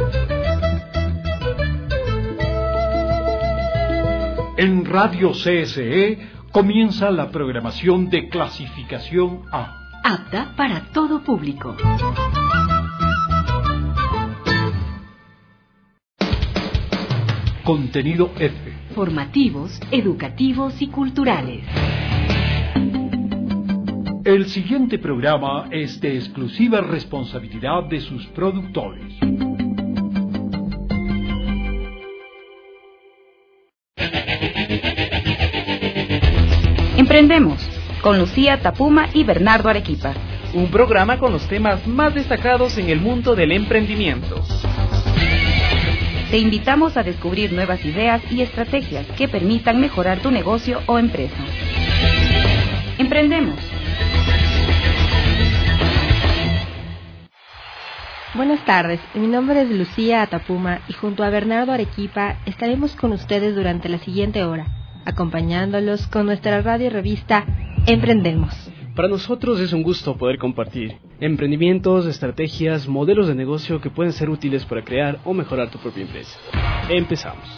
En Radio CSE comienza la programación de clasificación A. Apta para todo público. Contenido F. Formativos, educativos y culturales. El siguiente programa es de exclusiva responsabilidad de sus productores. Emprendemos con Lucía Tapuma y Bernardo Arequipa. Un programa con los temas más destacados en el mundo del emprendimiento. Te invitamos a descubrir nuevas ideas y estrategias que permitan mejorar tu negocio o empresa. Emprendemos. Buenas tardes, mi nombre es Lucía Tapuma y junto a Bernardo Arequipa estaremos con ustedes durante la siguiente hora, acompañándolos con nuestra radio revista Emprendemos. Para nosotros es un gusto poder compartir emprendimientos, estrategias, modelos de negocio que pueden ser útiles para crear o mejorar tu propia empresa. Empezamos.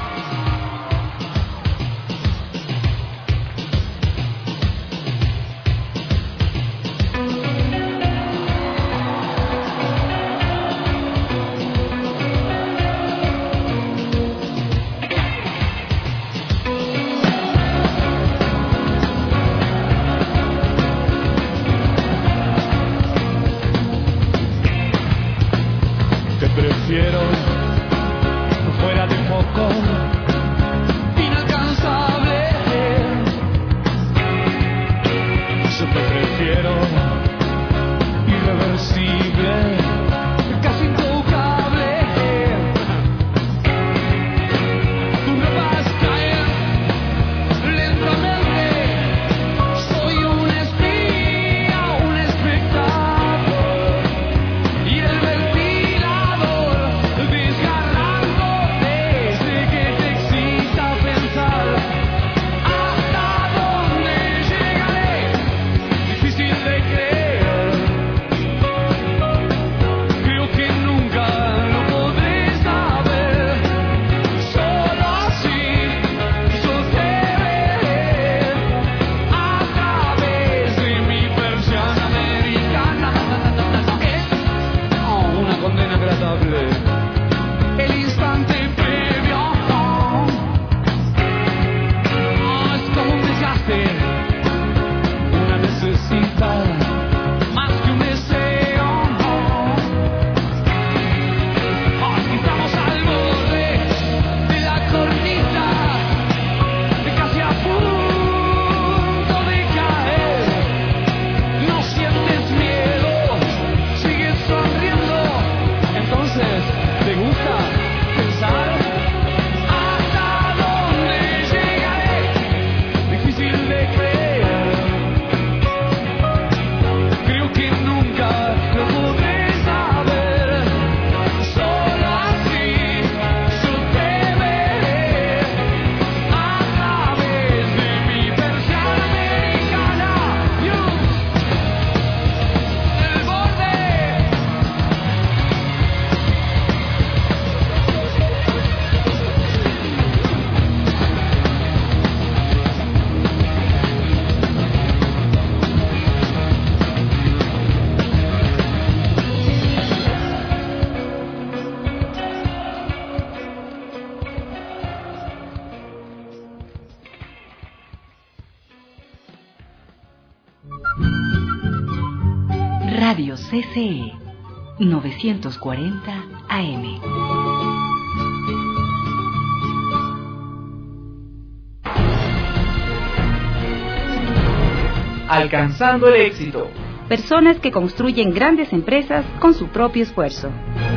Radio CSE 940 AM. Alcanzando el éxito. Personas que construyen grandes empresas con su propio esfuerzo.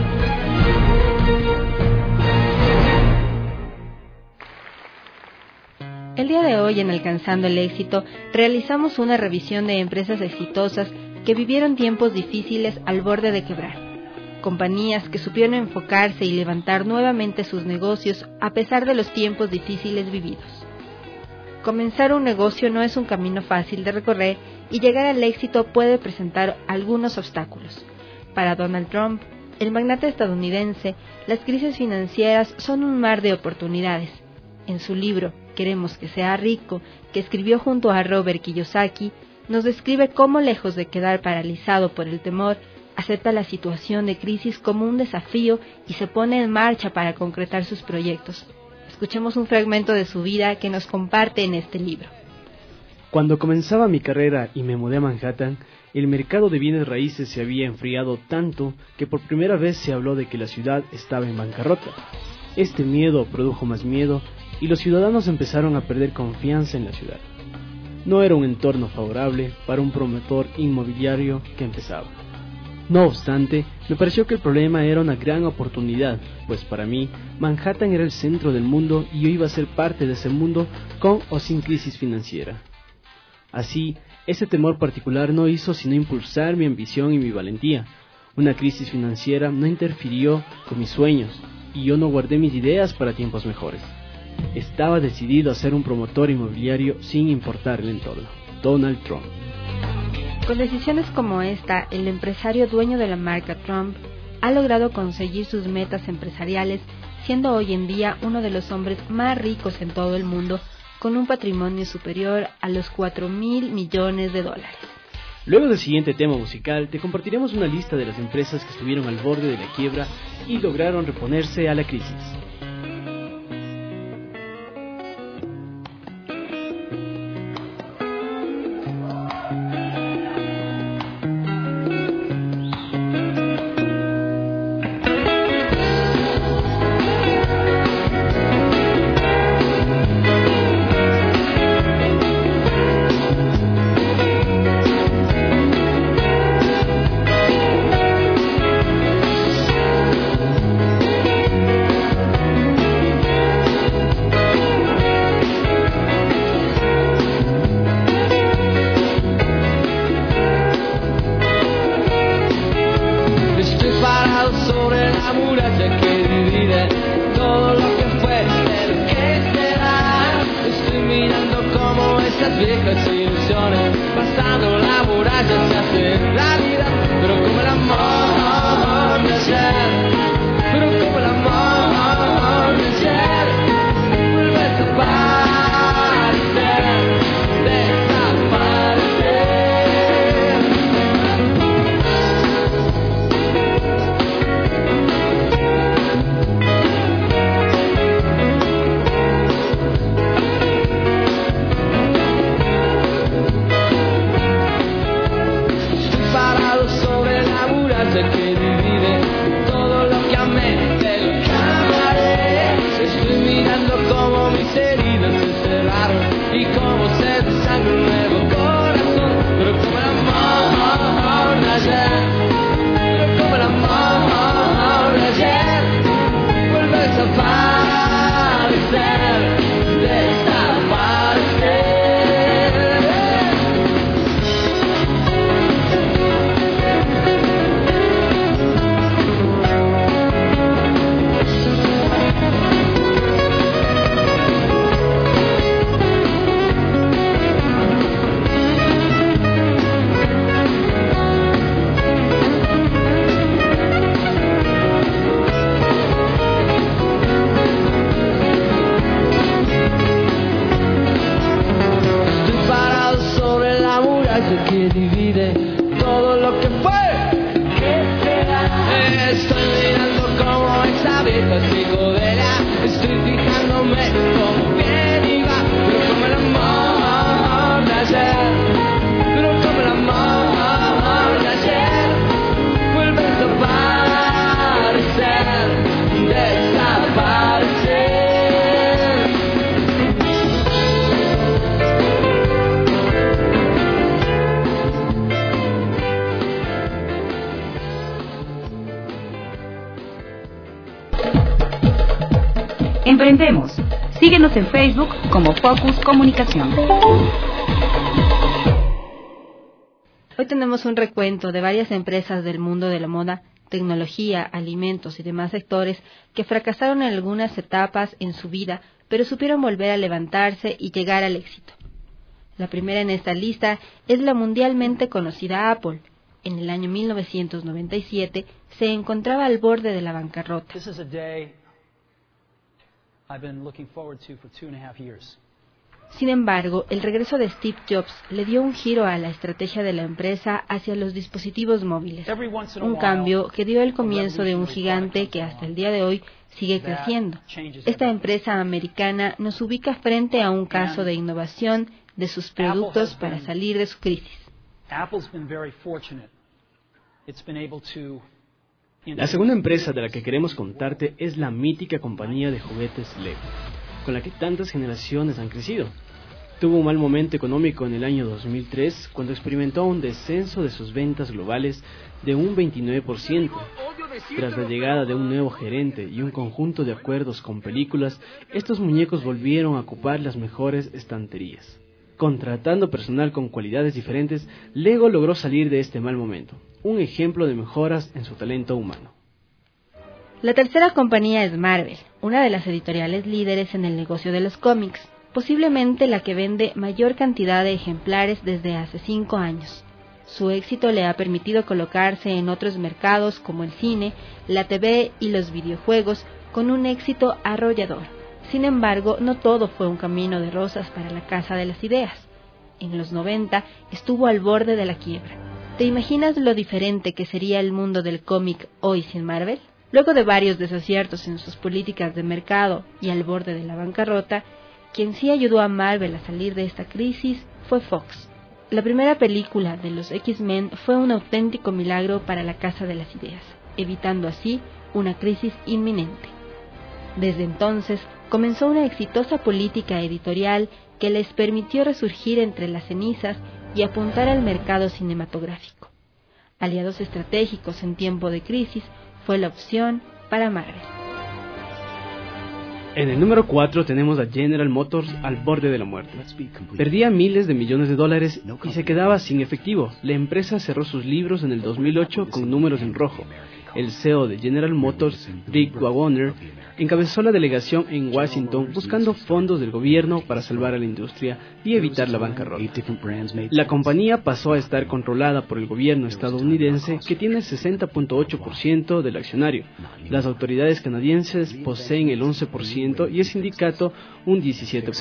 El día de hoy en Alcanzando el Éxito realizamos una revisión de empresas exitosas que vivieron tiempos difíciles al borde de quebrar. Compañías que supieron enfocarse y levantar nuevamente sus negocios a pesar de los tiempos difíciles vividos. Comenzar un negocio no es un camino fácil de recorrer y llegar al éxito puede presentar algunos obstáculos. Para Donald Trump, el magnate estadounidense, las crisis financieras son un mar de oportunidades. En su libro Queremos que sea rico, que escribió junto a Robert Kiyosaki, nos describe cómo, lejos de quedar paralizado por el temor, acepta la situación de crisis como un desafío y se pone en marcha para concretar sus proyectos. Escuchemos un fragmento de su vida que nos comparte en este libro. Cuando comenzaba mi carrera y me mudé a Manhattan, el mercado de bienes raíces se había enfriado tanto que por primera vez se habló de que la ciudad estaba en bancarrota. Este miedo produjo más miedo y los ciudadanos empezaron a perder confianza en la ciudad. No era un entorno favorable para un promotor inmobiliario que empezaba. No obstante, me pareció que el problema era una gran oportunidad, pues para mí, Manhattan era el centro del mundo y yo iba a ser parte de ese mundo con o sin crisis financiera. Así, ese temor particular no hizo sino impulsar mi ambición y mi valentía. Una crisis financiera no interfirió con mis sueños y yo no guardé mis ideas para tiempos mejores. Estaba decidido a ser un promotor inmobiliario sin importar el entorno. Donald Trump. Con decisiones como esta, el empresario dueño de la marca Trump ha logrado conseguir sus metas empresariales, siendo hoy en día uno de los hombres más ricos en todo el mundo, con un patrimonio superior a los $4,000 millones. Luego del siguiente tema musical, te compartiremos una lista de las empresas que estuvieron al borde de la quiebra y lograron reponerse a la crisis. Emprendemos. Síguenos en Facebook como Focus Comunicación. Hoy tenemos un recuento de varias empresas del mundo de la moda, tecnología, alimentos y demás sectores que fracasaron en algunas etapas en su vida, pero supieron volver a levantarse y llegar al éxito. La primera en esta lista es la mundialmente conocida Apple. en el año 1997, se encontraba al borde de la bancarrota. Sin embargo, el regreso de Steve Jobs le dio un giro a la estrategia de la empresa hacia los dispositivos móviles, un cambio que dio el comienzo de un gigante que hasta el día de hoy sigue creciendo. Esta empresa americana nos ubica frente a un caso de innovación de sus productos para salir de su crisis. La segunda empresa de la que queremos contarte es la mítica compañía de juguetes Lego, con la que tantas generaciones han crecido. Tuvo un mal momento económico en el año 2003 cuando experimentó un descenso de sus ventas globales de un 29%. Tras la llegada de un nuevo gerente y un conjunto de acuerdos con películas, estos muñecos volvieron a ocupar las mejores estanterías. Contratando personal con cualidades diferentes, Lego logró salir de este mal momento, un ejemplo de mejoras en su talento humano. La tercera compañía es Marvel, una de las editoriales líderes en el negocio de los cómics, posiblemente la que vende mayor cantidad de ejemplares desde hace 5 años. Su éxito le ha permitido colocarse en otros mercados como el cine, la TV y los videojuegos con un éxito arrollador. Sin embargo, no todo fue un camino de rosas para la Casa de las Ideas. En los 90 estuvo al borde de la quiebra. ¿Te imaginas lo diferente que sería el mundo del cómic hoy sin Marvel? Luego de varios desaciertos en sus políticas de mercado y al borde de la bancarrota, quien sí ayudó a Marvel a salir de esta crisis fue Fox. La primera película de los X-Men fue un auténtico milagro para la Casa de las Ideas, evitando así una crisis inminente. Desde entonces, comenzó una exitosa política editorial que les permitió resurgir entre las cenizas y apuntar al mercado cinematográfico. Aliados estratégicos en tiempo de crisis fue la opción para Marvel. En el número 4 tenemos a General Motors al borde de la muerte. Perdía miles de millones de dólares y se quedaba sin efectivo. La empresa cerró sus libros en el 2008 con números en rojo. El CEO de General Motors, Rick Wagoner, encabezó la delegación en Washington buscando fondos del gobierno para salvar a la industria y evitar la bancarrota. La compañía pasó a estar controlada por el gobierno estadounidense, que tiene el 60.8% del accionario. Las autoridades canadienses poseen el 11% y el sindicato un 17%.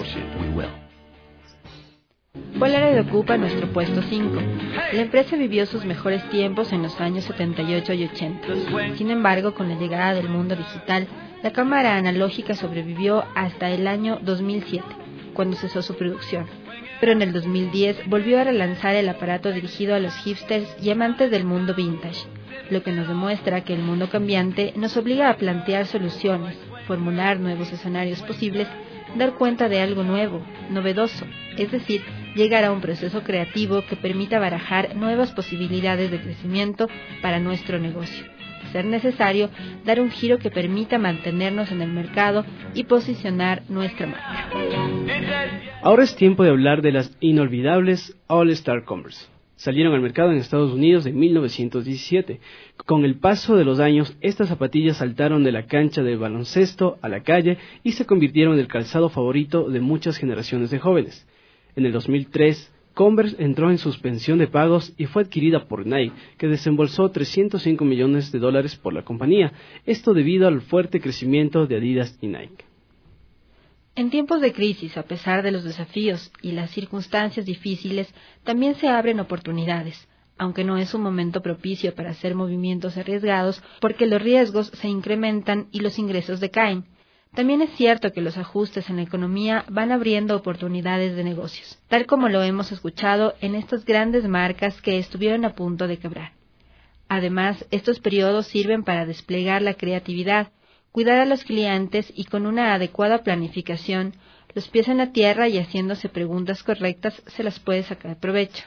Polaroid ocupa nuestro puesto 5. La empresa vivió sus mejores tiempos en los años 78 y 80. Sin embargo, con la llegada del mundo digital, la cámara analógica sobrevivió hasta el año 2007, cuando cesó su producción. Pero en el 2010 volvió a relanzar el aparato dirigido a los hipsters y amantes del mundo vintage, lo que nos demuestra que el mundo cambiante nos obliga a plantear soluciones, formular nuevos escenarios posibles, dar cuenta de algo nuevo, novedoso, es decir, llegar a un proceso creativo que permita barajar nuevas posibilidades de crecimiento para nuestro negocio. De ser necesario, dar un giro que permita mantenernos en el mercado y posicionar nuestra marca. Ahora es tiempo de hablar de las inolvidables All-Star Converse. Salieron al mercado en Estados Unidos en 1917. Con el paso de los años, estas zapatillas saltaron de la cancha de baloncesto a la calle y se convirtieron en el calzado favorito de muchas generaciones de jóvenes. En el 2003, Converse entró en suspensión de pagos y fue adquirida por Nike, que desembolsó $305 millones por la compañía, esto debido al fuerte crecimiento de Adidas y Nike. En tiempos de crisis, a pesar de los desafíos y las circunstancias difíciles, también se abren oportunidades, aunque no es un momento propicio para hacer movimientos arriesgados porque los riesgos se incrementan y los ingresos decaen. También es cierto que los ajustes en la economía van abriendo oportunidades de negocios, tal como lo hemos escuchado en estas grandes marcas que estuvieron a punto de quebrar. Además, estos periodos sirven para desplegar la creatividad, cuidar a los clientes y con una adecuada planificación, los pies en la tierra y haciéndose preguntas correctas, se las puede sacar provecho.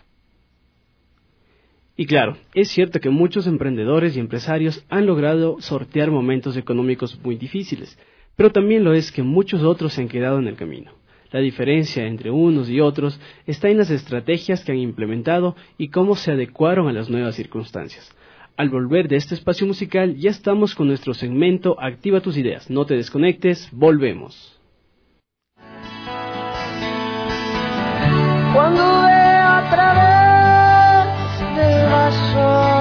Y claro, es cierto que muchos emprendedores y empresarios han logrado sortear momentos económicos muy difíciles, pero también lo es que muchos otros se han quedado en el camino. La diferencia entre unos y otros está en las estrategias que han implementado y cómo se adecuaron a las nuevas circunstancias. Al volver de este espacio musical, ya estamos con nuestro segmento Activa tus ideas. No te desconectes, volvemos. Cuando veo a través del vaso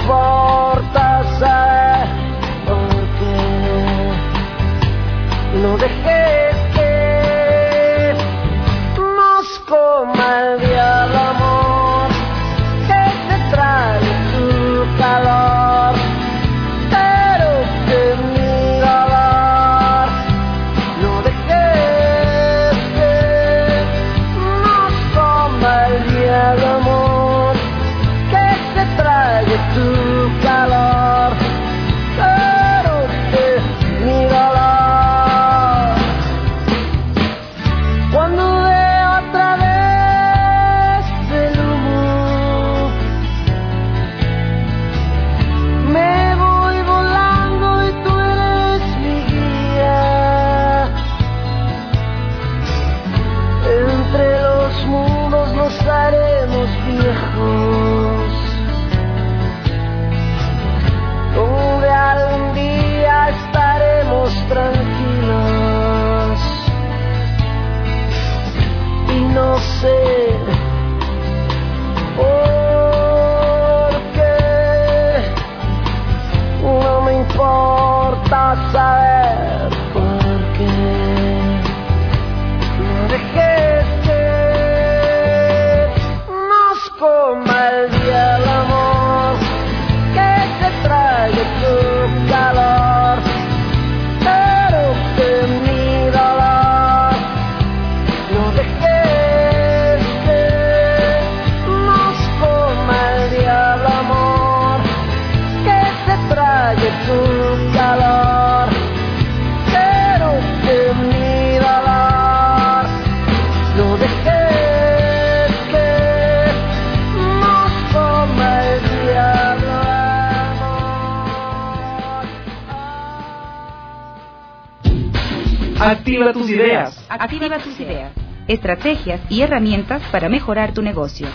importa saber por qué. No dejes que nos coma el diablo, amor, que se trae tu calor, pero que mi dolor. No dejes que nos coma el diablo, amor, que se trae tu calor, pero que mi dolor. Cuando veo a través del humo, me voy volando y tú eres mi guía. Entre los mundos nos haremos viejos, donde algún día estaremos tranquilos. Y no sé por qué, no me importa saber por qué. No dejes que nos coma el diablo, amor, que se trague tu calor, pero que mi dolor. No dejes que nos coma el diablo, amor, que se trague tu calor, pero que mi dolor. No dejes que nos coma el diablo, amor. Activa tus ideas. Activa tus ideas. Estrategias y herramientas para mejorar tu negocio.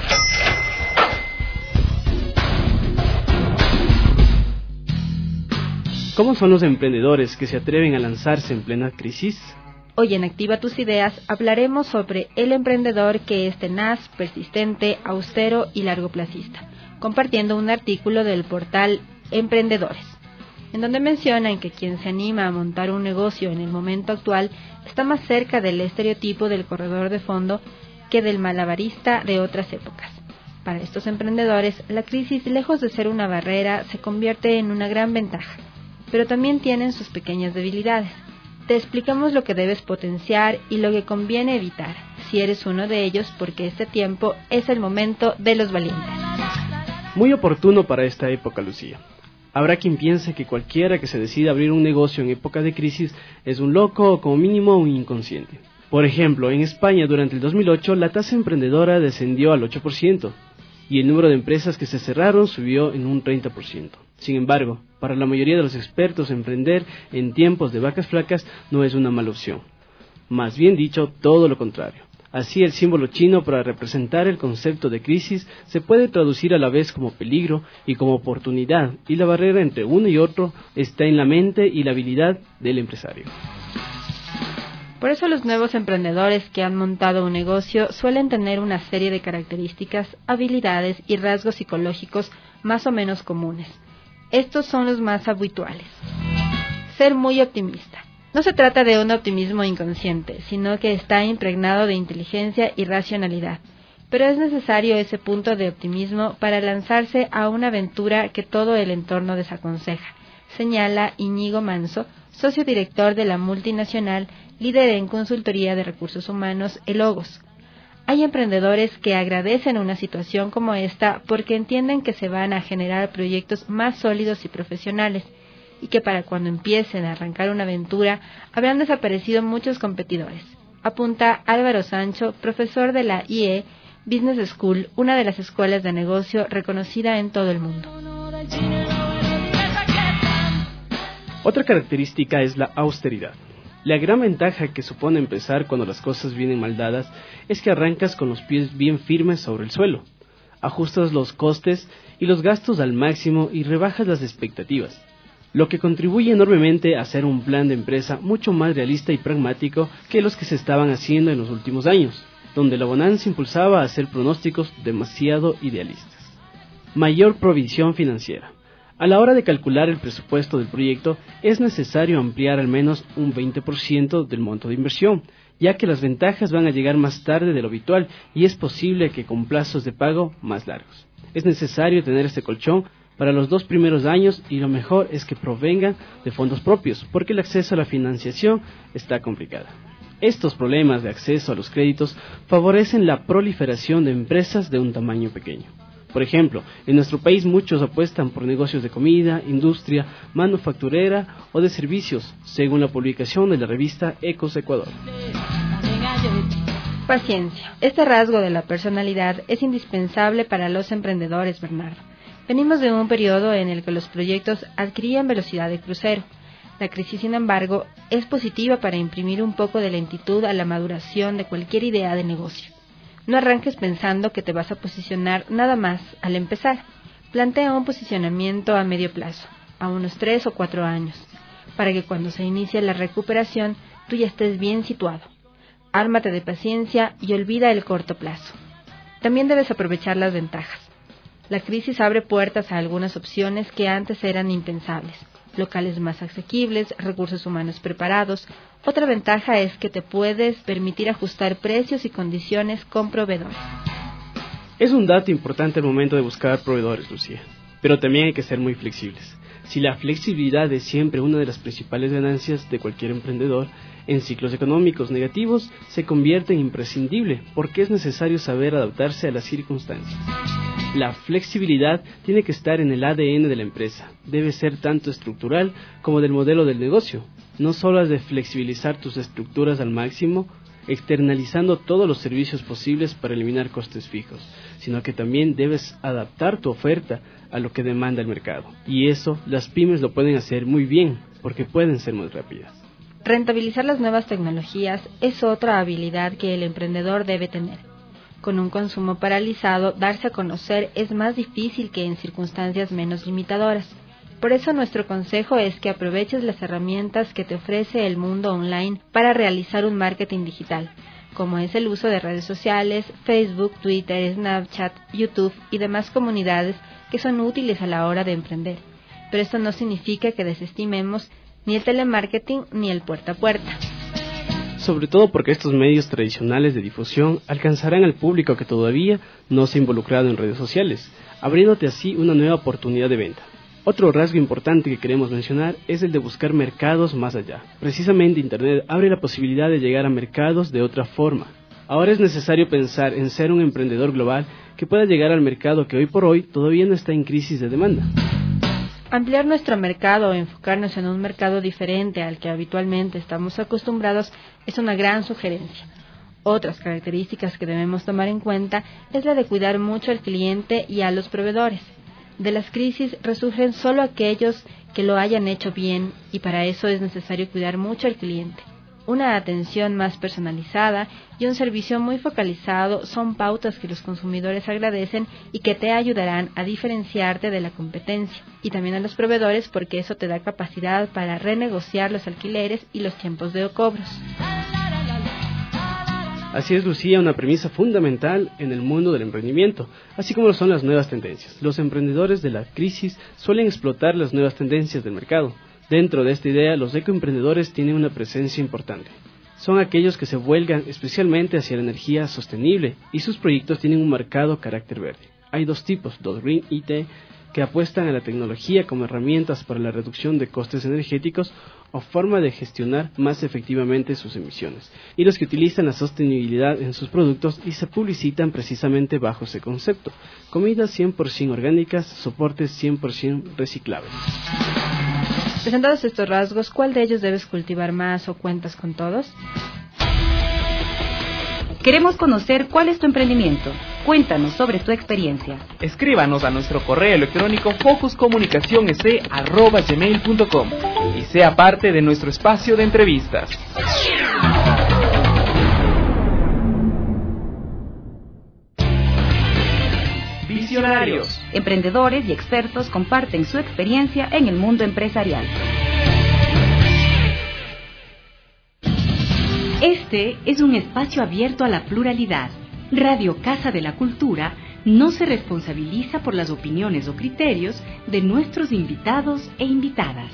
¿Cómo son los emprendedores que se atreven a lanzarse en plena crisis? Hoy en Activa tus ideas hablaremos sobre el emprendedor que es tenaz, persistente, austero y largoplacista, compartiendo un artículo del portal Emprendedores, en donde mencionan que quien se anima a montar un negocio en el momento actual está más cerca del estereotipo del corredor de fondo que del malabarista de otras épocas. Para estos emprendedores, la crisis, lejos de ser una barrera, se convierte en una gran ventaja, pero también tienen sus pequeñas debilidades. Te explicamos lo que debes potenciar y lo que conviene evitar, si eres uno de ellos, porque este tiempo es el momento de los valientes. Muy oportuno para esta época, Lucía. Habrá quien piense que cualquiera que se decida abrir un negocio en época de crisis es un loco o como mínimo un inconsciente. Por ejemplo, en España durante el 2008 la tasa emprendedora descendió al 8% y el número de empresas que se cerraron subió en un 30%. Sin embargo, para la mayoría de los expertos, emprender en tiempos de vacas flacas no es una mala opción. Más bien dicho, todo lo contrario. Así, el símbolo chino para representar el concepto de crisis se puede traducir a la vez como peligro y como oportunidad, y la barrera entre uno y otro está en la mente y la habilidad del empresario. Por eso los nuevos emprendedores que han montado un negocio suelen tener una serie de características, habilidades y rasgos psicológicos más o menos comunes. Estos son los más habituales. Ser muy optimista. No se trata de un optimismo inconsciente, sino que está impregnado de inteligencia y racionalidad. Pero es necesario ese punto de optimismo para lanzarse a una aventura que todo el entorno desaconseja, señala Íñigo Manso, socio director de la multinacional, líder en consultoría de recursos humanos, Elogos. Hay emprendedores que agradecen una situación como esta porque entienden que se van a generar proyectos más sólidos y profesionales, y que para cuando empiecen a arrancar una aventura habrán desaparecido muchos competidores. Apunta Álvaro Sancho, profesor de la IE Business School, una de las escuelas de negocio reconocida en todo el mundo. Otra característica es la austeridad. La gran ventaja que supone empezar cuando las cosas vienen mal dadas es que arrancas con los pies bien firmes sobre el suelo, ajustas los costes y los gastos al máximo y rebajas las expectativas, lo que contribuye enormemente a hacer un plan de empresa mucho más realista y pragmático que los que se estaban haciendo en los últimos años, donde la bonanza impulsaba a hacer pronósticos demasiado idealistas. Mayor provisión financiera. A la hora de calcular el presupuesto del proyecto, es necesario ampliar al menos un 20% del monto de inversión, ya que las ventajas van a llegar más tarde de lo habitual y es posible que con plazos de pago más largos. Es necesario tener este colchón para los 2 primeros años y lo mejor es que provengan de fondos propios, porque el acceso a la financiación está complicado. Estos problemas de acceso a los créditos favorecen la proliferación de empresas de un tamaño pequeño. Por ejemplo, en nuestro país muchos apuestan por negocios de comida, industria, manufacturera o de servicios, según la publicación de la revista Ecos Ecuador. Paciencia. Este rasgo de la personalidad es indispensable para los emprendedores, Bernardo. Venimos de un periodo en el que los proyectos adquirían velocidad de crucero. La crisis, sin embargo, es positiva para imprimir un poco de lentitud a la maduración de cualquier idea de negocio. No arranques pensando que te vas a posicionar nada más al empezar. Plantea un posicionamiento a medio plazo, a unos 3 o 4 años, para que cuando se inicie la recuperación tú ya estés bien situado. Ármate de paciencia y olvida el corto plazo. También debes aprovechar las ventajas. La crisis abre puertas a algunas opciones que antes eran impensables. Locales más asequibles, recursos humanos preparados. Otra ventaja es que te puedes permitir ajustar precios y condiciones con proveedores. Es un dato importante al momento de buscar proveedores, Lucía, pero también hay que ser muy flexibles. Si la flexibilidad es siempre una de las principales ganancias de cualquier emprendedor, en ciclos económicos negativos se convierte en imprescindible porque es necesario saber adaptarse a las circunstancias. La flexibilidad tiene que estar en el ADN de la empresa, debe ser tanto estructural como del modelo del negocio. No solo has de flexibilizar tus estructuras al máximo, externalizando todos los servicios posibles para eliminar costes fijos, sino que también debes adaptar tu oferta a lo que demanda el mercado. Y eso las pymes lo pueden hacer muy bien, porque pueden ser muy rápidas. Rentabilizar las nuevas tecnologías es otra habilidad que el emprendedor debe tener. Con un consumo paralizado, darse a conocer es más difícil que en circunstancias menos limitadoras. Por eso nuestro consejo es que aproveches las herramientas que te ofrece el mundo online para realizar un marketing digital, como es el uso de redes sociales, Facebook, Twitter, Snapchat, YouTube y demás comunidades que son útiles a la hora de emprender. Pero esto no significa que desestimemos ni el telemarketing ni el puerta a puerta. Sobre todo porque estos medios tradicionales de difusión alcanzarán al público que todavía no se ha involucrado en redes sociales, abriéndote así una nueva oportunidad de venta. Otro rasgo importante que queremos mencionar es el de buscar mercados más allá. Precisamente Internet abre la posibilidad de llegar a mercados de otra forma. Ahora es necesario pensar en ser un emprendedor global que pueda llegar al mercado que hoy por hoy todavía no está en crisis de demanda. Ampliar nuestro mercado o enfocarnos en un mercado diferente al que habitualmente estamos acostumbrados es una gran sugerencia. Otras características que debemos tomar en cuenta es la de cuidar mucho al cliente y a los proveedores. De las crisis resurgen solo aquellos que lo hayan hecho bien y para eso es necesario cuidar mucho al cliente. Una atención más personalizada y un servicio muy focalizado son pautas que los consumidores agradecen y que te ayudarán a diferenciarte de la competencia y también a los proveedores porque eso te da capacidad para renegociar los alquileres y los tiempos de cobros. Así es, Lucía, una premisa fundamental en el mundo del emprendimiento, así como lo son las nuevas tendencias. Los emprendedores de la crisis suelen explotar las nuevas tendencias del mercado. Dentro de esta idea, los ecoemprendedores tienen una presencia importante. Son aquellos que se vuelcan especialmente hacia la energía sostenible y sus proyectos tienen un marcado carácter verde. Hay dos tipos, los Green IT, que apuestan a la tecnología como herramientas para la reducción de costes energéticos o forma de gestionar más efectivamente sus emisiones, y los que utilizan la sostenibilidad en sus productos y se publicitan precisamente bajo ese concepto: comidas 100% orgánicas, soportes 100% reciclables. Presentados estos rasgos, ¿cuál de ellos debes cultivar más o cuentas con todos? Queremos conocer cuál es tu emprendimiento. Cuéntanos sobre tu experiencia. Escríbanos a nuestro correo electrónico focuscomunicaciones@gmail.com y sea parte de nuestro espacio de entrevistas. Visionarios. Emprendedores y expertos comparten su experiencia en el mundo empresarial. Este es un espacio abierto a la pluralidad. Radio Casa de la Cultura no se responsabiliza por las opiniones o criterios de nuestros invitados e invitadas.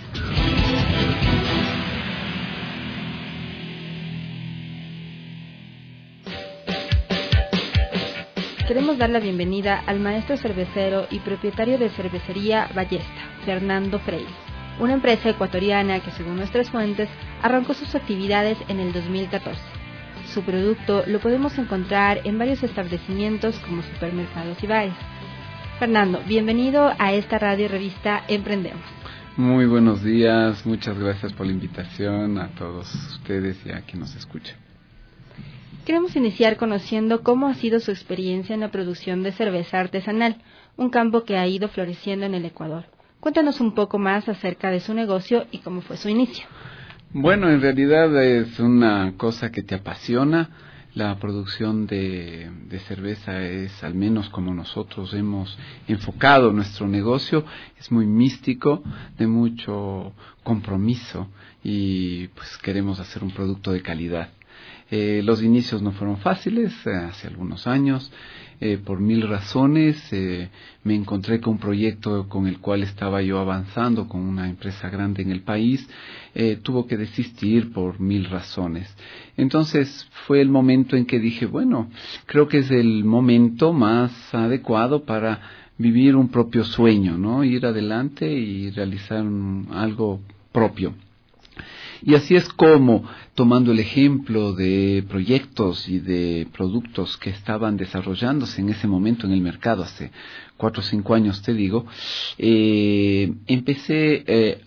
Queremos dar la bienvenida al maestro cervecero y propietario de cervecería Ballesta, Fernando Freire, una empresa ecuatoriana que, según nuestras fuentes, arrancó sus actividades en el 2014. Su producto lo podemos encontrar en varios establecimientos como supermercados y bares. Fernando, bienvenido a esta radio revista Emprendemos. Muy buenos días, muchas gracias por la invitación a todos ustedes y a quien nos escucha. Queremos iniciar conociendo cómo ha sido su experiencia en la producción de cerveza artesanal, un campo que ha ido floreciendo en el Ecuador. Cuéntanos un poco más acerca de su negocio y cómo fue su inicio. Bueno, en realidad es una cosa que te apasiona. La producción de cerveza es, al menos como nosotros hemos enfocado nuestro negocio, es muy místico, de mucho compromiso y pues queremos hacer un producto de calidad. Los inicios no fueron fáciles, hace algunos años, por mil razones. Me encontré con un proyecto con el cual estaba yo avanzando con una empresa grande en el país, tuvo que desistir por mil razones. Entonces fue el momento en que dije, bueno, creo que es el momento más adecuado para vivir un propio sueño, ¿no? Ir adelante y realizar algo propio. Y así es como, tomando el ejemplo de proyectos y de productos que estaban desarrollándose en ese momento en el mercado, hace 4 o 5 años te digo, empecé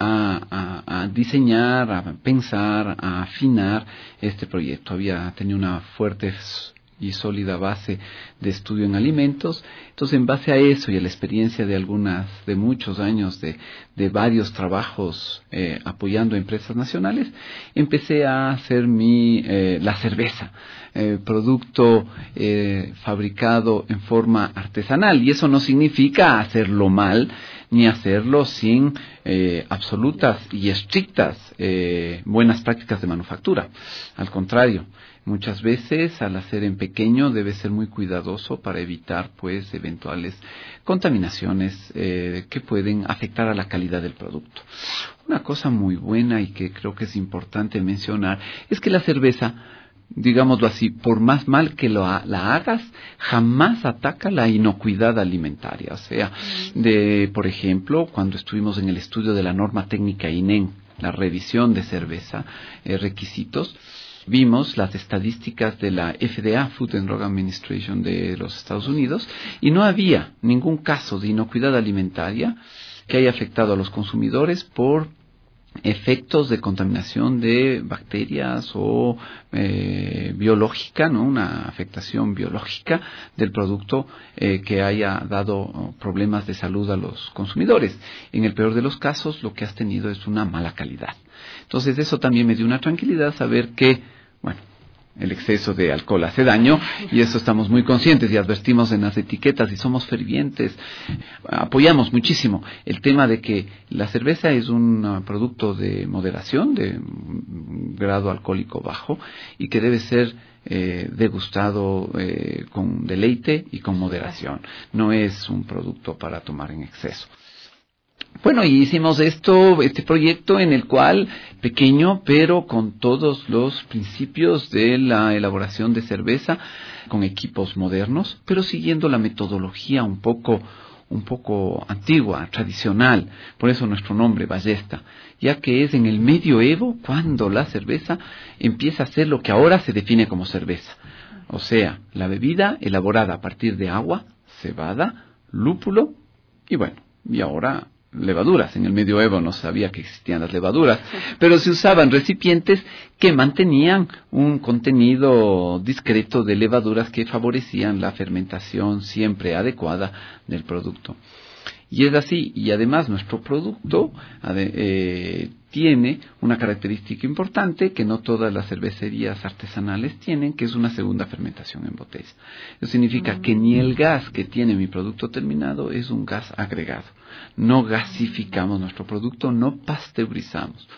a diseñar, a pensar, a afinar este proyecto. Había tenido una fuerte y sólida base de estudio en alimentos. Entonces, en base a eso y a la experiencia de muchos años de varios trabajos apoyando empresas nacionales, empecé a hacer la cerveza, producto fabricado en forma artesanal. Y eso no significa hacerlo mal, ni hacerlo sin absolutas y estrictas buenas prácticas de manufactura. Al contrario, muchas veces al hacer en pequeño debe ser muy cuidadoso para evitar pues eventuales contaminaciones que pueden afectar a la calidad del producto. Una cosa muy buena y que creo que es importante mencionar es que la cerveza, digámoslo así, por más mal que la hagas, jamás ataca la inocuidad alimentaria. O sea, por ejemplo, cuando estuvimos en el estudio de la norma técnica INEN, la revisión de cerveza, requisitos, vimos las estadísticas de la FDA, Food and Drug Administration de los Estados Unidos, y no había ningún caso de inocuidad alimentaria que haya afectado a los consumidores por efectos de contaminación de bacterias o biológica, ¿no? Una afectación biológica del producto que haya dado problemas de salud a los consumidores. En el peor de los casos, lo que has tenido es una mala calidad. Entonces, eso también me dio una tranquilidad saber que, bueno, el exceso de alcohol hace daño y eso estamos muy conscientes y advertimos en las etiquetas y somos fervientes. Apoyamos muchísimo el tema de que la cerveza es un producto de moderación, de grado alcohólico bajo y que debe ser degustado con deleite y con moderación. No es un producto para tomar en exceso. Bueno, y hicimos este proyecto en el cual, pequeño, pero con todos los principios de la elaboración de cerveza, con equipos modernos, pero siguiendo la metodología un poco antigua, tradicional, por eso nuestro nombre, Ballesta, ya que es en el medioevo cuando la cerveza empieza a ser lo que ahora se define como cerveza. O sea, la bebida elaborada a partir de agua, cebada, lúpulo y bueno, y ahora levaduras. En el medioevo no sabía que existían las levaduras, pero se usaban recipientes que mantenían un contenido discreto de levaduras que favorecían la fermentación siempre adecuada del producto. Y es así, y además nuestro producto tiene una característica importante que no todas las cervecerías artesanales tienen, que es una segunda fermentación en botella. Eso significa que ni el gas que tiene mi producto terminado es un gas agregado. No gasificamos nuestro producto, no pasteurizamos.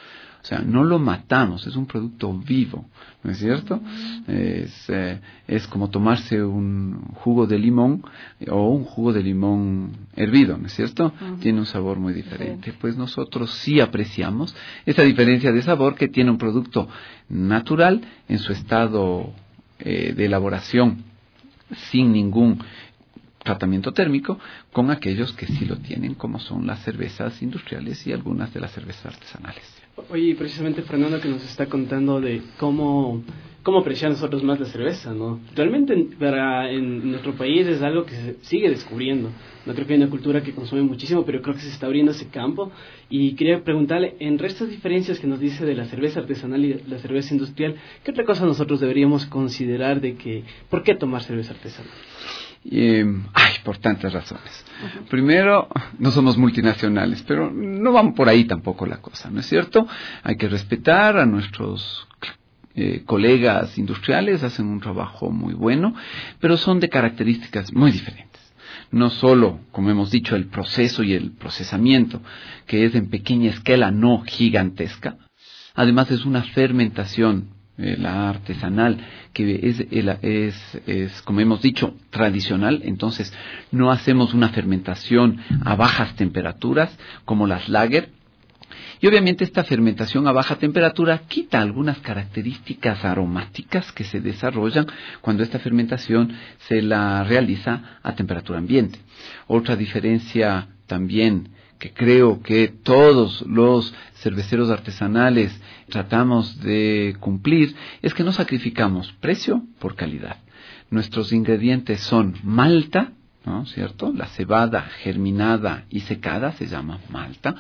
O sea, no lo matamos, es un producto vivo, ¿no es cierto? Es como tomarse un jugo de limón o un jugo de limón hervido, ¿no es cierto? Tiene un sabor muy diferente. Pues nosotros sí apreciamos esa diferencia de sabor que tiene un producto natural en su estado de elaboración sin ningún tratamiento térmico, con aquellos que sí lo tienen, como son las cervezas industriales y algunas de las cervezas artesanales. Oye, precisamente Fernando que nos está contando de cómo apreciar nosotros más la cerveza, ¿no? Realmente en nuestro país es algo que se sigue descubriendo. No creo que hay una cultura que consume muchísimo, pero creo que se está abriendo ese campo. Y quería preguntarle, entre estas diferencias que nos dice de la cerveza artesanal y la cerveza industrial, ¿qué otra cosa nosotros deberíamos considerar por qué tomar cerveza artesanal? Por tantas razones. Primero, no somos multinacionales, pero no van por ahí tampoco la cosa, ¿no es cierto? Hay que respetar a nuestros colegas industriales, hacen un trabajo muy bueno, pero son de características muy diferentes. No solo, como hemos dicho, el proceso y el procesamiento, que es en pequeña escala, no gigantesca. Además es una fermentación, la artesanal, que es, como hemos dicho, tradicional. Entonces no hacemos una fermentación a bajas temperaturas como las lager. Y obviamente esta fermentación a baja temperatura quita algunas características aromáticas que se desarrollan cuando esta fermentación se la realiza a temperatura ambiente. Otra diferencia también que creo que todos los cerveceros artesanales tratamos de cumplir es que no sacrificamos precio por calidad. Nuestros ingredientes son malta, ¿no es cierto? La cebada germinada y secada se llama malta,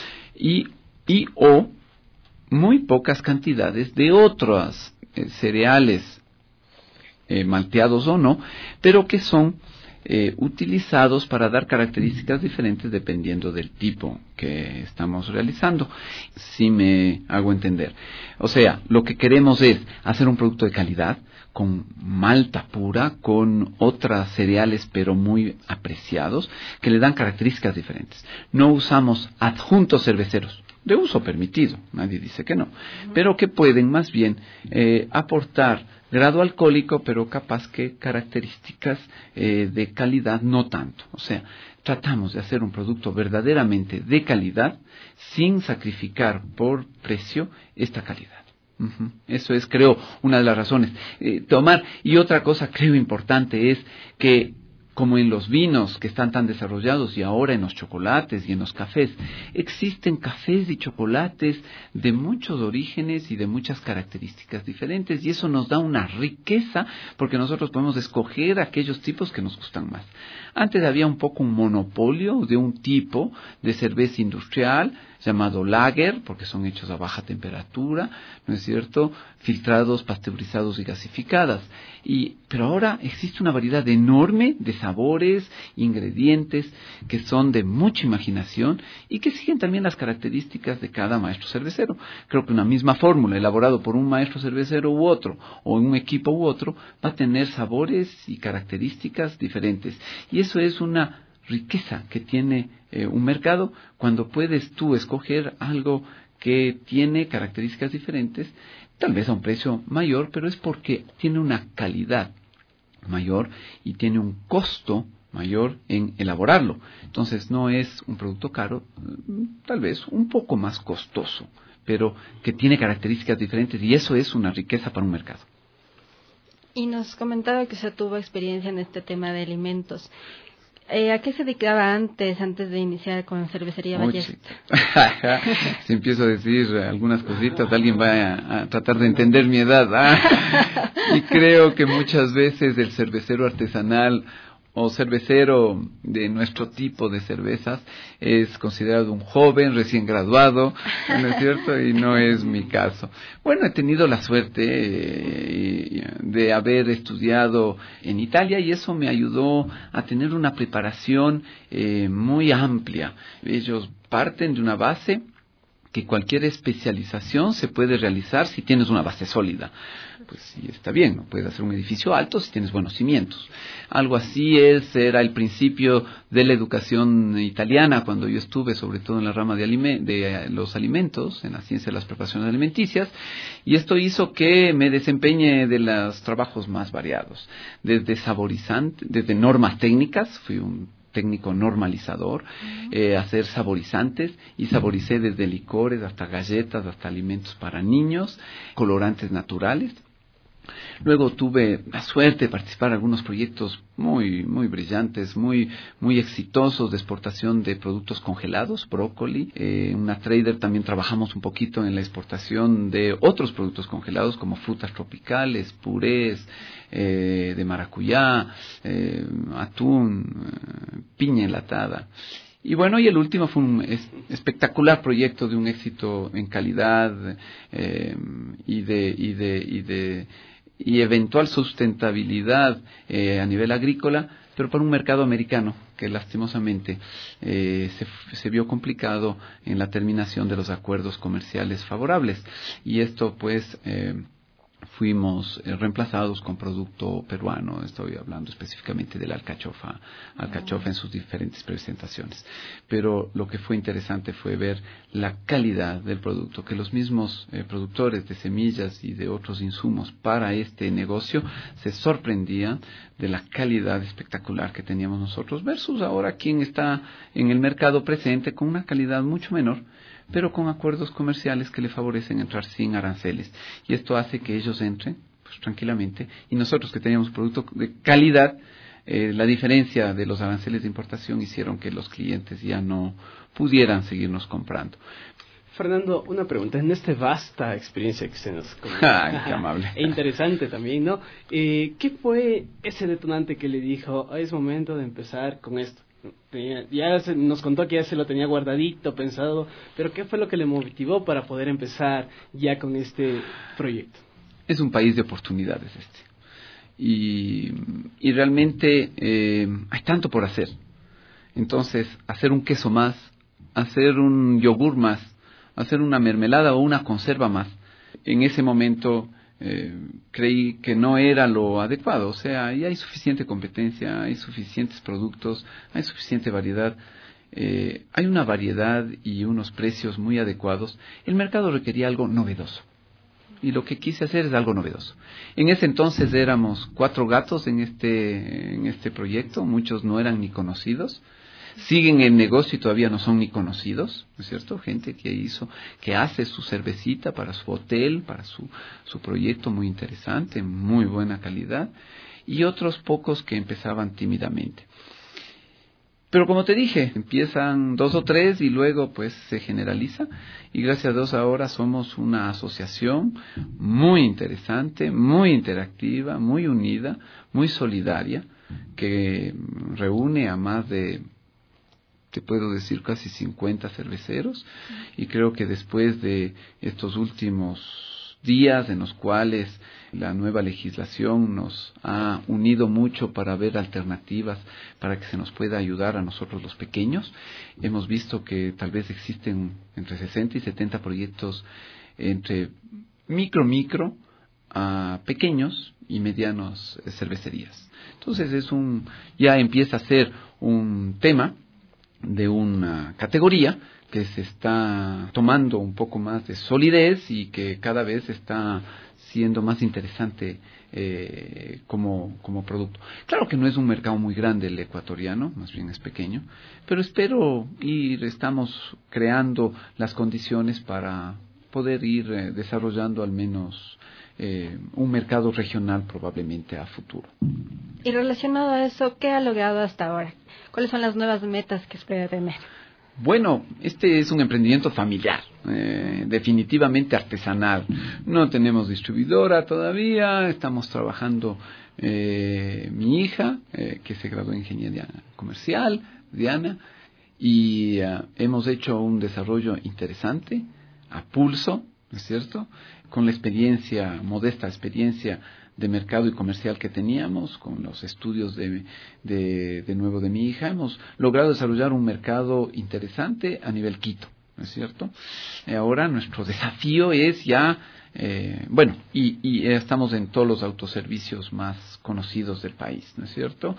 o muy pocas cantidades de otros cereales, malteados o no, pero que son utilizados para dar características diferentes dependiendo del tipo que estamos realizando, si me hago entender. O sea, lo que queremos es hacer un producto de calidad, con malta pura, con otros cereales pero muy apreciados, que le dan características diferentes. No usamos adjuntos cerveceros, de uso permitido, nadie dice que no, pero que pueden más bien aportar grado alcohólico, pero capaz que características de calidad no tanto. O sea, tratamos de hacer un producto verdaderamente de calidad sin sacrificar por precio esta calidad. Eso es, creo, una de las razones. Y otra cosa creo importante es que, como en los vinos que están tan desarrollados y ahora en los chocolates y en los cafés, existen cafés y chocolates de muchos orígenes y de muchas características diferentes, y eso nos da una riqueza porque nosotros podemos escoger aquellos tipos que nos gustan más. Antes había un poco un monopolio de un tipo de cerveza industrial llamado lager, porque son hechos a baja temperatura, ¿no es cierto?, filtrados, pasteurizados y gasificadas. Pero ahora existe una variedad enorme de sabores, ingredientes, que son de mucha imaginación y que siguen también las características de cada maestro cervecero. Creo que una misma fórmula elaborada por un maestro cervecero u otro, o en un equipo u otro, va a tener sabores y características diferentes. Y eso es una riqueza que tiene un mercado cuando puedes tú escoger algo que tiene características diferentes, tal vez a un precio mayor, pero es porque tiene una calidad mayor y tiene un costo mayor en elaborarlo. Entonces no es un producto caro, tal vez un poco más costoso, pero que tiene características diferentes, y eso es una riqueza para un mercado. Y nos comentaba que usted tuvo experiencia en este tema de alimentos. ¿A qué se dedicaba antes de iniciar con Cervecería Ballesta? Si empiezo a decir algunas cositas, alguien va a tratar de entender mi edad. Y creo que muchas veces el cervecero artesanal o cervecero de nuestro tipo de cervezas es considerado un joven recién graduado, ¿no es cierto? Y no es mi caso. Bueno, he tenido la suerte de haber estudiado en Italia, y eso me ayudó a tener una preparación muy amplia. Ellos parten de una base que cualquier especialización se puede realizar si tienes una base sólida. Pues sí, está bien, ¿no? Puedes hacer un edificio alto si tienes buenos cimientos. Algo así era el principio de la educación italiana cuando yo estuve, sobre todo en la rama de los alimentos, en la ciencia de las preparaciones alimenticias, y esto hizo que me desempeñe de los trabajos más variados, desde saborizante, desde normas técnicas, fui un técnico normalizador, hacer saborizantes, y saboricé desde licores hasta galletas, hasta alimentos para niños, colorantes naturales. Luego tuve la suerte de participar en algunos proyectos muy brillantes, muy exitosos de exportación de productos congelados, brócoli. Una trader también trabajamos un poquito en la exportación de otros productos congelados como frutas tropicales, purés de maracuyá, atún, piña enlatada. Y bueno, y el último fue un espectacular proyecto de un éxito en calidad y eventual sustentabilidad a nivel agrícola, pero para un mercado americano que lastimosamente se vio complicado en la terminación de los acuerdos comerciales favorables. Y esto pues fuimos reemplazados con producto peruano. Estoy hablando específicamente de la alcachofa en sus diferentes presentaciones. Pero lo que fue interesante fue ver la calidad del producto, que los mismos productores de semillas y de otros insumos para este negocio se sorprendían de la calidad espectacular que teníamos nosotros versus ahora quien está en el mercado presente con una calidad mucho menor, pero con acuerdos comerciales que le favorecen entrar sin aranceles. Y esto hace que ellos entren pues, tranquilamente, y nosotros que teníamos producto de calidad, la diferencia de los aranceles de importación hicieron que los clientes ya no pudieran seguirnos comprando. Fernando, una pregunta. En esta vasta experiencia que se nos comentó, qué amable. e interesante también, ¿no? ¿Qué fue ese detonante que le dijo, es momento de empezar con esto? Nos contó que ya se lo tenía guardadito, pensado, pero ¿qué fue lo que le motivó para poder empezar ya con este proyecto? Es un país de oportunidades y realmente hay tanto por hacer. Entonces, hacer un queso más, hacer un yogur más, hacer una mermelada o una conserva más, en ese momento creí que no era lo adecuado. O sea, ya hay suficiente competencia, hay suficientes productos, hay suficiente variedad, hay una variedad y unos precios muy adecuados. El mercado requería algo novedoso, y lo que quise hacer es algo novedoso. En ese entonces éramos 4 gatos en este proyecto, muchos no eran ni conocidos. Siguen el negocio y todavía no son ni conocidos, ¿no es cierto? Gente que hace su cervecita para su hotel, para su proyecto muy interesante, muy buena calidad, y otros pocos que empezaban tímidamente. Pero como te dije, empiezan 2 o 3 y luego pues se generaliza, y gracias a Dios ahora somos una asociación muy interesante, muy interactiva, muy unida, muy solidaria, que reúne a más de, te puedo decir, casi 50 cerveceros, y creo que después de estos últimos días en los cuales la nueva legislación nos ha unido mucho para ver alternativas para que se nos pueda ayudar a nosotros los pequeños, hemos visto que tal vez existen entre 60 y 70 proyectos entre micro a pequeños y medianos cervecerías. Entonces ya empieza a ser un tema de una categoría que se está tomando un poco más de solidez y que cada vez está siendo más interesante como producto. Claro que no es un mercado muy grande el ecuatoriano, más bien es pequeño, pero estamos creando las condiciones para poder ir desarrollando al menos un mercado regional probablemente a futuro. Y relacionado a eso, ¿qué ha logrado hasta ahora? ¿Cuáles son las nuevas metas que espera tener? Bueno, este es un emprendimiento familiar, definitivamente artesanal. No tenemos distribuidora todavía, estamos trabajando mi hija, que se graduó en Ingeniería Comercial, Diana, y hemos hecho un desarrollo interesante, a pulso, ¿no es cierto?, con la modesta experiencia de mercado y comercial que teníamos, con los estudios de mi hija, hemos logrado desarrollar un mercado interesante a nivel Quito. ¿no es cierto? Ahora nuestro desafío es ya, y estamos en todos los autoservicios más conocidos del país, ¿no es cierto?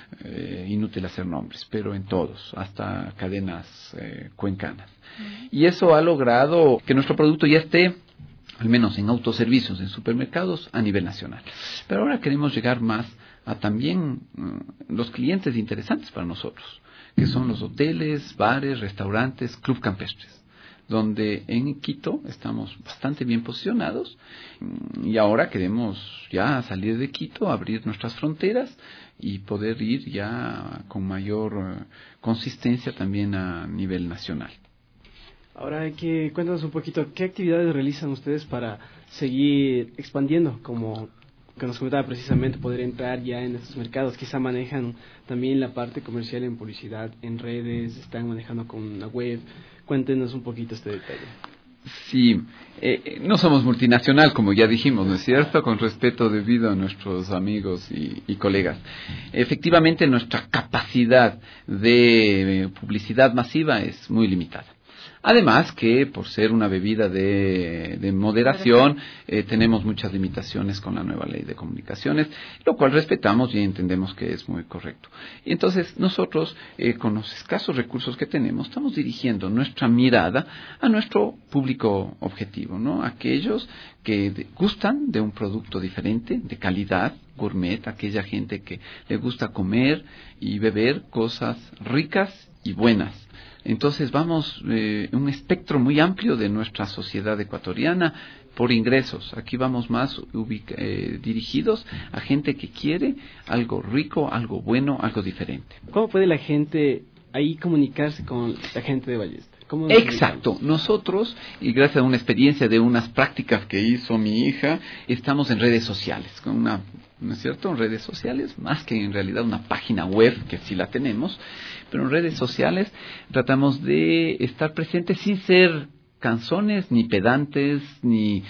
Inútil hacer nombres, pero en todos, hasta cadenas cuencanas. Y eso ha logrado que nuestro producto ya esté, al menos en autoservicios, en supermercados, a nivel nacional. Pero ahora queremos llegar más a también los clientes interesantes para nosotros, que son los hoteles, bares, restaurantes, club campestres, donde en Quito estamos bastante bien posicionados y ahora queremos ya salir de Quito, abrir nuestras fronteras y poder ir ya con mayor consistencia también a nivel nacional. Ahora cuéntanos un poquito, ¿qué actividades realizan ustedes para seguir expandiendo? Como que nos comentaba precisamente, poder entrar ya en estos mercados. Quizá manejan también la parte comercial en publicidad, en redes, están manejando con una web. Cuéntenos un poquito este detalle. Sí, no somos multinacional, como ya dijimos, ¿no es cierto? Con respeto debido a nuestros amigos y colegas. Efectivamente, nuestra capacidad de publicidad masiva es muy limitada. Además que por ser una bebida de moderación, tenemos muchas limitaciones con la nueva ley de comunicaciones, lo cual respetamos y entendemos que es muy correcto. Y entonces nosotros, con los escasos recursos que tenemos, estamos dirigiendo nuestra mirada a nuestro público objetivo, ¿no? Aquellos que gustan de un producto diferente, de calidad, gourmet, aquella gente que le gusta comer y beber cosas ricas y buenas. Entonces vamos un espectro muy amplio de nuestra sociedad ecuatoriana por ingresos. Aquí vamos más dirigidos a gente que quiere algo rico, algo bueno, algo diferente. ¿Cómo puede la gente ahí comunicarse con la gente de Ballester? Exacto. Nosotros, y gracias a una experiencia de unas prácticas que hizo mi hija, estamos en redes sociales, con una, ¿no es cierto?, en redes sociales, más que en realidad una página web, que sí la tenemos, pero en redes sociales tratamos de estar presentes sin ser canzones, ni pedantes, ni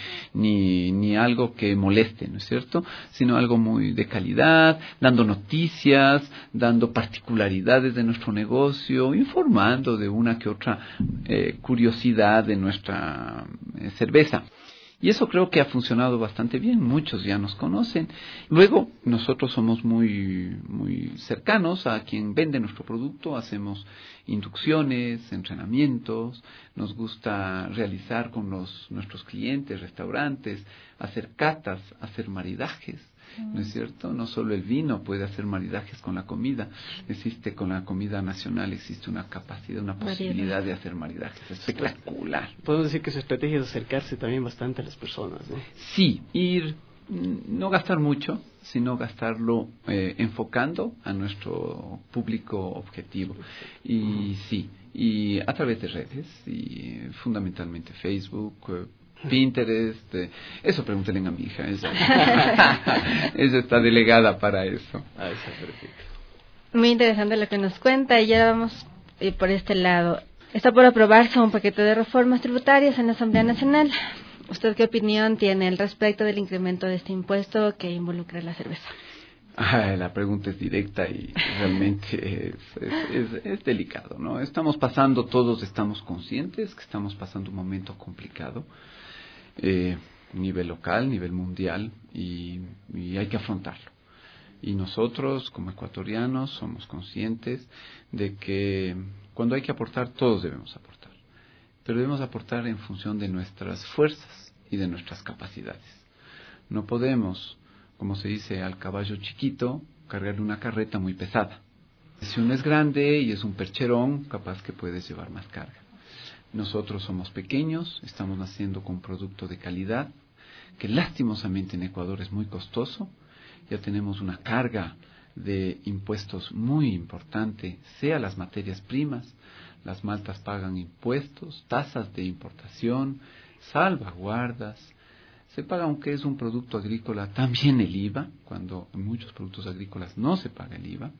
algo que moleste, ¿no es cierto?, sino algo muy de calidad, dando noticias, dando particularidades de nuestro negocio, informando de una que otra curiosidad de nuestra cerveza. Y eso creo que ha funcionado bastante bien, muchos ya nos conocen. Luego, nosotros somos muy cercanos a quien vende nuestro producto, hacemos inducciones, entrenamientos, nos gusta realizar con nuestros clientes, restaurantes, hacer catas, hacer maridajes, ¿no es cierto? No solo el vino puede hacer maridajes con la comida, con la comida nacional existe una capacidad, una posibilidad de hacer maridajes espectacular. Podemos decir que su estrategia es acercarse también bastante a las personas, ¿no? Sí, no gastar mucho, sino gastarlo enfocando a nuestro público objetivo. Y sí, y a través de redes, y fundamentalmente Facebook, Pinterest, eso pregúntenle a mi hija, ella está delegada para eso. Está perfecto. Muy interesante lo que nos cuenta, y ya vamos por este lado. Está por aprobarse un paquete de reformas tributarias en la Asamblea Nacional. ¿Usted qué opinión tiene al respecto del incremento de este impuesto que involucra la cerveza? La pregunta es directa y realmente es delicado, ¿no? Todos estamos conscientes que estamos pasando un momento complicado, nivel local, nivel mundial, y hay que afrontarlo. Y nosotros, como ecuatorianos, somos conscientes de que cuando hay que aportar, todos debemos aportar. Pero debemos aportar en función de nuestras fuerzas y de nuestras capacidades. No podemos, como se dice, al caballo chiquito, cargarle una carreta muy pesada. Si uno es grande y es un percherón, capaz que puedes llevar más carga. Nosotros somos pequeños, estamos naciendo con un producto de calidad, que lastimosamente en Ecuador es muy costoso. Ya tenemos una carga de impuestos muy importante, sea las materias primas, las maltas pagan impuestos, tasas de importación, salvaguardas, se paga, aunque es un producto agrícola, también el IVA, cuando en muchos productos agrícolas no se paga el IVA.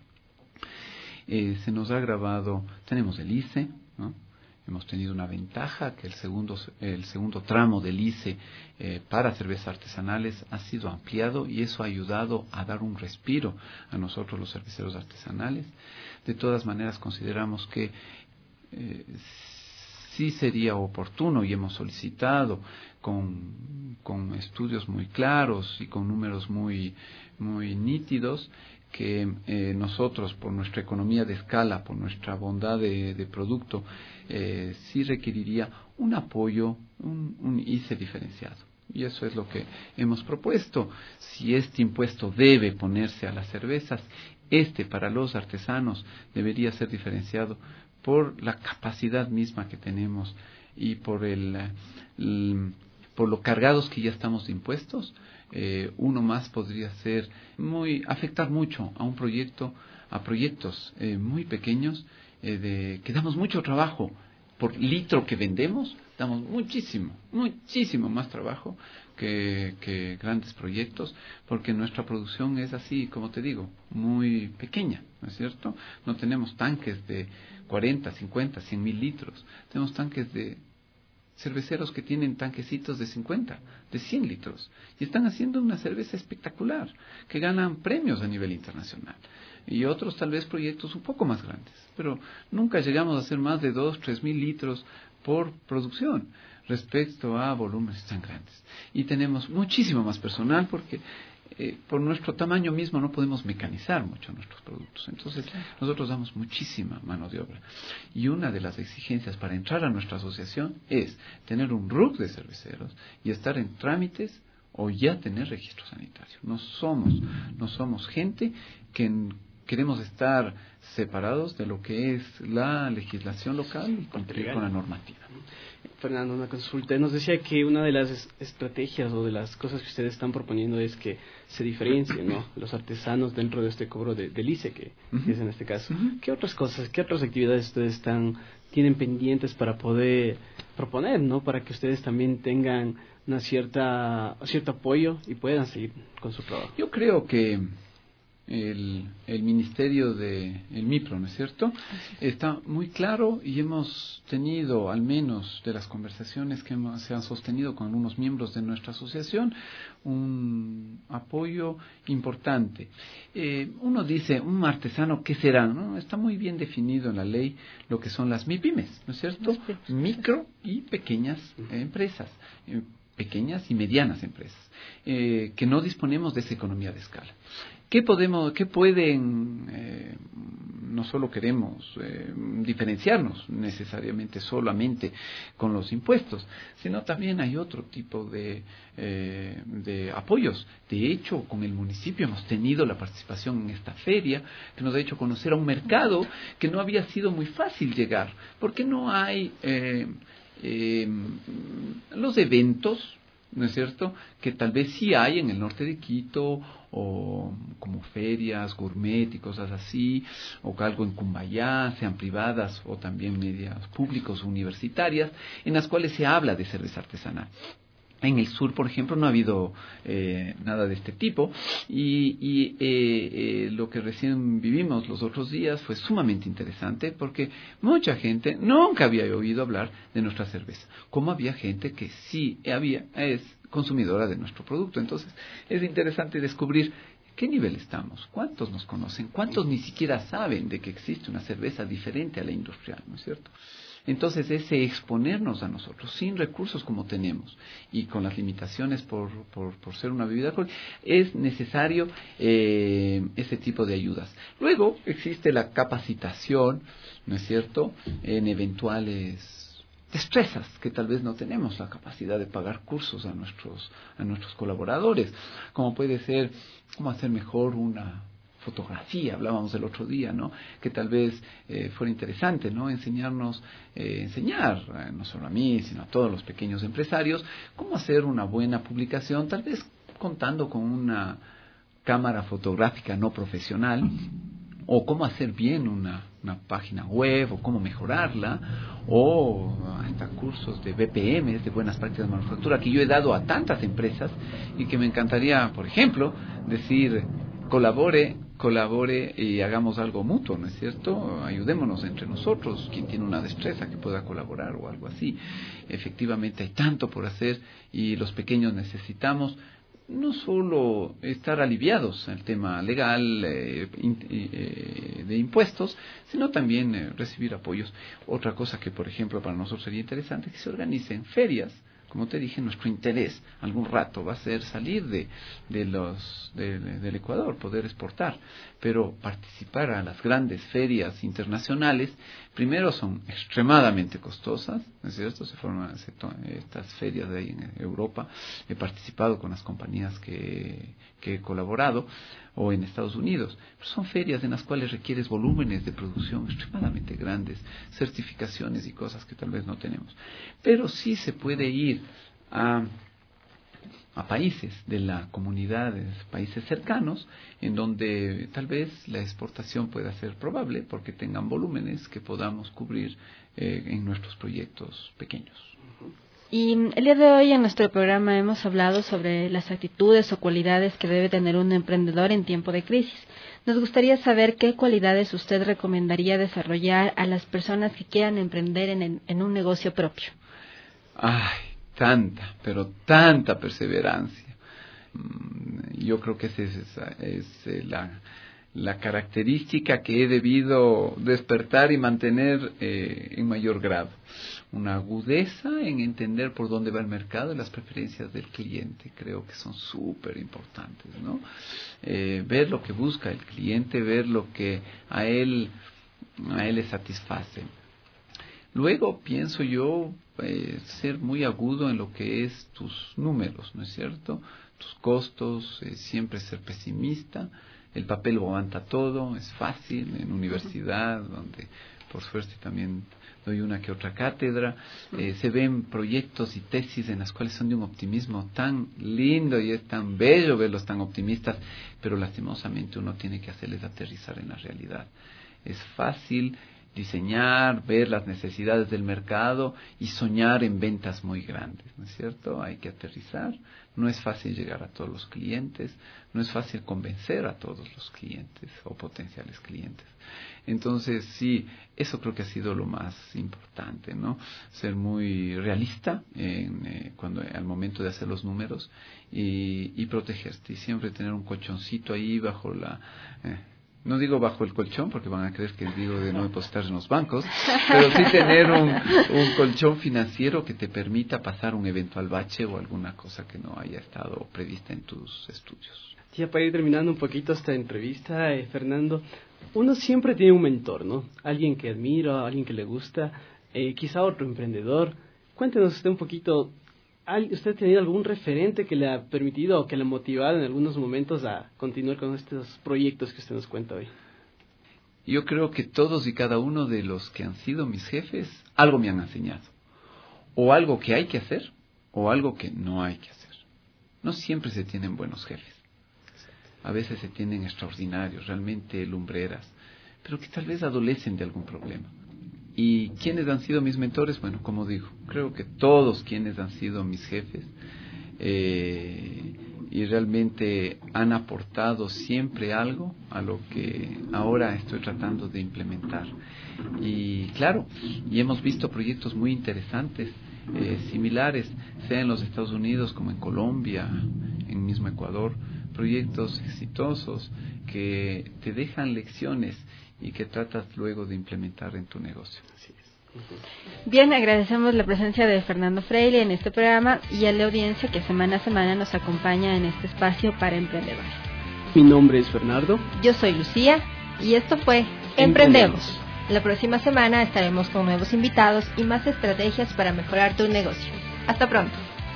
Se nos ha agravado, tenemos el ICE, ¿no? Hemos tenido una ventaja que el segundo tramo del ICE para cervezas artesanales ha sido ampliado, y eso ha ayudado a dar un respiro a nosotros los cerveceros artesanales. De todas maneras, consideramos que sí sería oportuno, y hemos solicitado con estudios muy claros y con números muy nítidos, que nosotros, por nuestra economía de escala, por nuestra bondad de producto, sí requeriría un apoyo, un ICE diferenciado. Y eso es lo que hemos propuesto. Si este impuesto debe ponerse a las cervezas, para los artesanos debería ser diferenciado por la capacidad misma que tenemos y por lo cargados que ya estamos de impuestos. Uno más podría ser afectar mucho a proyectos muy pequeños, que damos mucho trabajo por litro que vendemos, damos muchísimo más trabajo que grandes proyectos, porque nuestra producción es así, como te digo, muy pequeña, ¿no es cierto? No tenemos tanques de 40, 50, 100 mil litros, tenemos tanques de cerveceros que tienen tanquecitos de 50, de 100 litros, y están haciendo una cerveza espectacular, que ganan premios a nivel internacional, y otros tal vez proyectos un poco más grandes, pero nunca llegamos a hacer más de 2, 3 mil litros por producción respecto a volúmenes tan grandes. Y tenemos muchísimo más personal porque por nuestro tamaño mismo no podemos mecanizar mucho nuestros productos. Entonces, nosotros damos muchísima mano de obra. Y una de las exigencias para entrar a nuestra asociación es tener un RUC de cerveceros y estar en trámites o ya tener registro sanitario. No somos gente que queremos estar separados de lo que es la legislación local y cumplir con la normativa. Fernando, una consulta. Nos decía que una de las estrategias o de las cosas que ustedes están proponiendo es que se diferencien, ¿no?, los artesanos dentro de este cobro del ICE, que es en este caso. ¿Qué otras cosas, qué otras actividades ustedes tienen pendientes para poder proponer, ¿no?, para que ustedes también tengan cierto apoyo y puedan seguir con su trabajo? Yo creo que el ministerio el MIPRO, ¿no es cierto?, está muy claro, y hemos tenido, al menos de las conversaciones que se han sostenido con algunos miembros de nuestra asociación, un apoyo importante. Uno dice, un artesano, ¿qué será?, ¿no? Está muy bien definido en la ley lo que son las MIPYMES, ¿no es cierto?, micro y pequeñas empresas, pequeñas y medianas empresas, que no disponemos de esa economía de escala. ¿Qué pueden? No solo queremos diferenciarnos necesariamente solamente con los impuestos, sino también hay otro tipo de apoyos. De hecho, con el municipio hemos tenido la participación en esta feria, que nos ha hecho conocer a un mercado que no había sido muy fácil llegar, porque no hay los eventos, ¿no es cierto?, que tal vez sí hay en el norte de Quito, o como ferias, gourmet y cosas así, o algo en Cumbayá, sean privadas o también medias públicas o universitarias, en las cuales se habla de cerveza artesanal. En el sur, por ejemplo, no ha habido nada de este tipo, y lo que recién vivimos los otros días fue sumamente interesante, porque mucha gente nunca había oído hablar de nuestra cerveza, como había gente que sí es consumidora de nuestro producto. Entonces es interesante descubrir qué nivel estamos, cuántos nos conocen, cuántos ni siquiera saben de que existe una cerveza diferente a la industrial, ¿no es cierto? Entonces, ese exponernos a nosotros, sin recursos como tenemos, y con las limitaciones por ser una bebida alcohólica, es necesario ese tipo de ayudas. Luego, existe la capacitación, ¿no es cierto?, en eventuales destrezas que tal vez no tenemos la capacidad de pagar cursos a nuestros colaboradores, como puede ser cómo hacer mejor una fotografía, hablábamos el otro día, ¿no?, que tal vez fuera interesante, ¿no?, enseñar, no solo a mí, sino a todos los pequeños empresarios, cómo hacer una buena publicación, tal vez contando con una cámara fotográfica no profesional, o cómo hacer bien una página web, o cómo mejorarla, o hasta cursos de BPM, de buenas prácticas de manufactura, que yo he dado a tantas empresas, y que me encantaría, por ejemplo, decir, colabore y hagamos algo mutuo, ¿no es cierto? Ayudémonos entre nosotros, quien tiene una destreza que pueda colaborar o algo así. Efectivamente hay tanto por hacer, y los pequeños necesitamos no solo estar aliviados en el tema legal de impuestos, sino también recibir apoyos. Otra cosa que, por ejemplo, para nosotros sería interesante que se organicen ferias. Como te dije, nuestro interés algún rato va a ser salir del Ecuador, poder exportar, pero participar a las grandes ferias internacionales, primero son extremadamente costosas, ¿no es cierto? Se forman estas ferias de ahí en Europa, he participado con las compañías que he colaborado, o en Estados Unidos, pero son ferias en las cuales requieres volúmenes de producción extremadamente grandes, certificaciones y cosas que tal vez no tenemos. Pero sí se puede ir a países de la comunidad, países cercanos, en donde tal vez la exportación pueda ser probable porque tengan volúmenes que podamos cubrir en nuestros proyectos pequeños. Y el día de hoy en nuestro programa hemos hablado sobre las actitudes o cualidades que debe tener un emprendedor en tiempo de crisis. Nos gustaría saber qué cualidades usted recomendaría desarrollar a las personas que quieran emprender en un negocio propio. Ay, tanta, pero tanta perseverancia. Yo creo que esa es la característica que he debido despertar y mantener en mayor grado. Una agudeza en entender por dónde va el mercado y las preferencias del cliente. Creo que son súper importantes, ¿no? Ver lo que busca el cliente, ver lo que a él le satisface. Luego, pienso yo, ser muy agudo en lo que es tus números, ¿no es cierto? Tus costos, siempre ser pesimista. El papel lo aguanta todo, es fácil, en universidad, donde por suerte también doy una que otra cátedra, se ven proyectos y tesis en las cuales son de un optimismo tan lindo y es tan bello verlos tan optimistas, pero lastimosamente uno tiene que hacerles aterrizar en la realidad. Es fácil diseñar, ver las necesidades del mercado y soñar en ventas muy grandes, ¿no es cierto? Hay que aterrizar, no es fácil llegar a todos los clientes, no es fácil convencer a todos los clientes o potenciales clientes. Entonces, sí, eso creo que ha sido lo más importante, ¿no? Ser muy realista al momento de hacer los números y protegerte y siempre tener un colchoncito ahí bajo no digo bajo el colchón porque van a creer que digo de no depositar en los bancos, pero sí tener un colchón financiero que te permita pasar un eventual bache o alguna cosa que no haya estado prevista en tus estudios. Ya para ir terminando un poquito esta entrevista, Fernando, uno siempre tiene un mentor, ¿no? Alguien que admira, alguien que le gusta, quizá otro emprendedor. Cuéntenos usted un poquito, ¿usted ha tenido algún referente que le ha permitido o que le ha motivado en algunos momentos a continuar con estos proyectos que usted nos cuenta hoy? Yo creo que todos y cada uno de los que han sido mis jefes, algo me han enseñado. O algo que hay que hacer, o algo que no hay que hacer. No siempre se tienen buenos jefes. A veces se tienen extraordinarios, realmente lumbreras, pero que tal vez adolecen de algún problema. ¿Y quiénes han sido mis mentores? Bueno, como digo, creo que todos quienes han sido mis jefes y realmente han aportado siempre algo a lo que ahora estoy tratando de implementar. Y claro, y hemos visto proyectos muy interesantes, similares, sea en los Estados Unidos como en Colombia, en mismo Ecuador, proyectos exitosos que te dejan lecciones y que tratas luego de implementar en tu negocio. Así es. Bien, agradecemos la presencia de Fernando Freire en este programa y a la audiencia que semana a semana nos acompaña en este espacio para emprendedores. Mi nombre es Bernardo. Yo soy Lucía y esto fue Emprendemos. La próxima semana estaremos con nuevos invitados y más estrategias para mejorar tu negocio. Hasta pronto.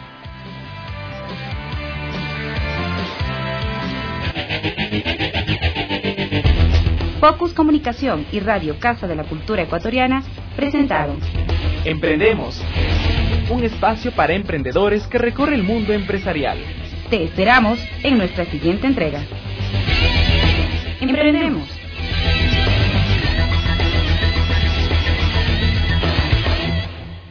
Focus Comunicación y Radio Casa de la Cultura Ecuatoriana presentaron Emprendemos, un espacio para emprendedores que recorre el mundo empresarial. Te esperamos en nuestra siguiente entrega. Emprendemos.